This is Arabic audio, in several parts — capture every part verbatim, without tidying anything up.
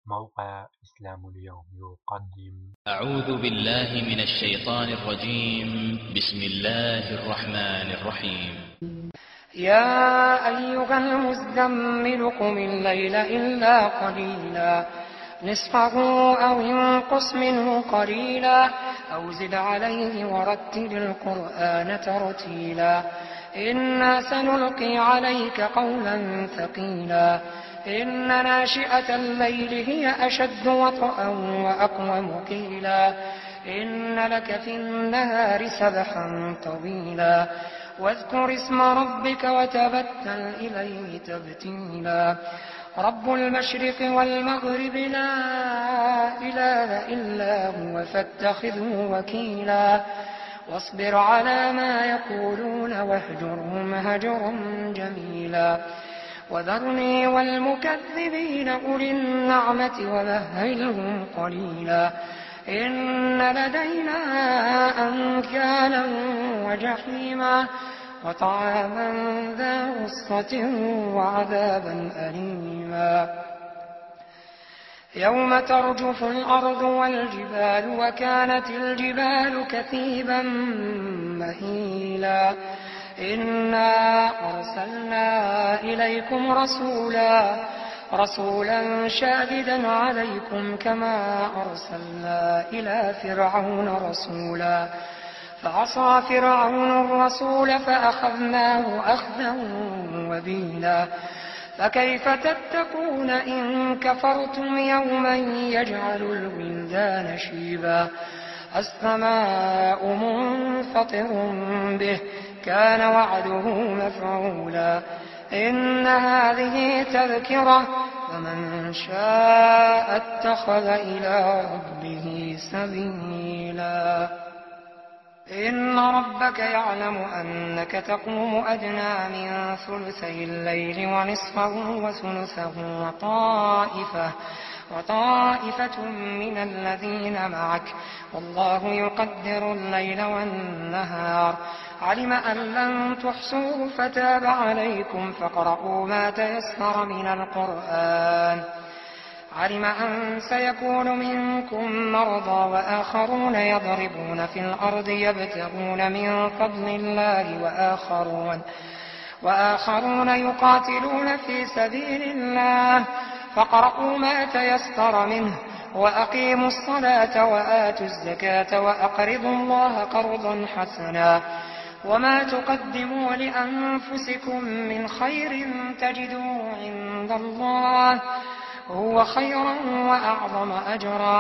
موقع إسلام اليوم يقدم. أعوذ بالله من الشيطان الرجيم. بسم الله الرحمن الرحيم. يا أيها المزمل قم الليل إلا قليلا نصفه أو انقص منه قليلا أو زد عليه ورتل القرآن ترتيلا إنا سنلقي عليك قولا ثقيلا إن ناشئة الليل هي أشد وطئا وأقوم قيلا إن لك في النهار سبحا طويلا واذكر اسم ربك وتبتل إليه تبتيلا رب المشرق والمغرب لا إله إلا هو فاتخذه وكيلا واصبر على ما يقولون واهجرهم هجرا جميلا وذرني والمكذبين أولي النعمة ومهلهم قليلا إن لدينا أنكالا وجحيما وطعاما ذا غصة وعذابا أليما يوم ترجف الأرض والجبال وكانت الجبال كثيبا مهيلا إنا أرسلنا إليكم رسولا رسولا شاهدا عليكم كما أرسلنا إلى فرعون رسولا فعصى فرعون الرسول فأخذناه أخذا وبيلا فكيف تتقون إن كفرتم يوما يجعل الولدان شيبا السماء منفطر به كان وعده مفعولا إن هذه تذكرة فمن شاء اتخذ إلى ربه سبيلا إن ربك يعلم أنك تقوم أدنى من ثلثي الليل ونصفه وثلثه وطائفة وطائفة من الذين معك والله يقدر الليل والنهار علم أن لن تحصوا فتاب عليكم فاقرؤوا ما تيسر من القرآن علم أن سيكون منكم مرضى وآخرون يضربون في الأرض يبتغون من فضل الله وآخرون, وآخرون يقاتلون في سبيل الله فاقرؤوا ما تيسر منه وأقيموا الصلاة وآتوا الزكاة وأقرضوا الله قرضا حسنا وما تقدموا لأنفسكم من خير تجدوه عند الله هو خيرا وأعظم أجرا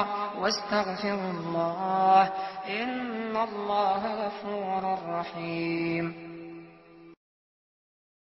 واستغفروا الله إن الله غفور رحيم.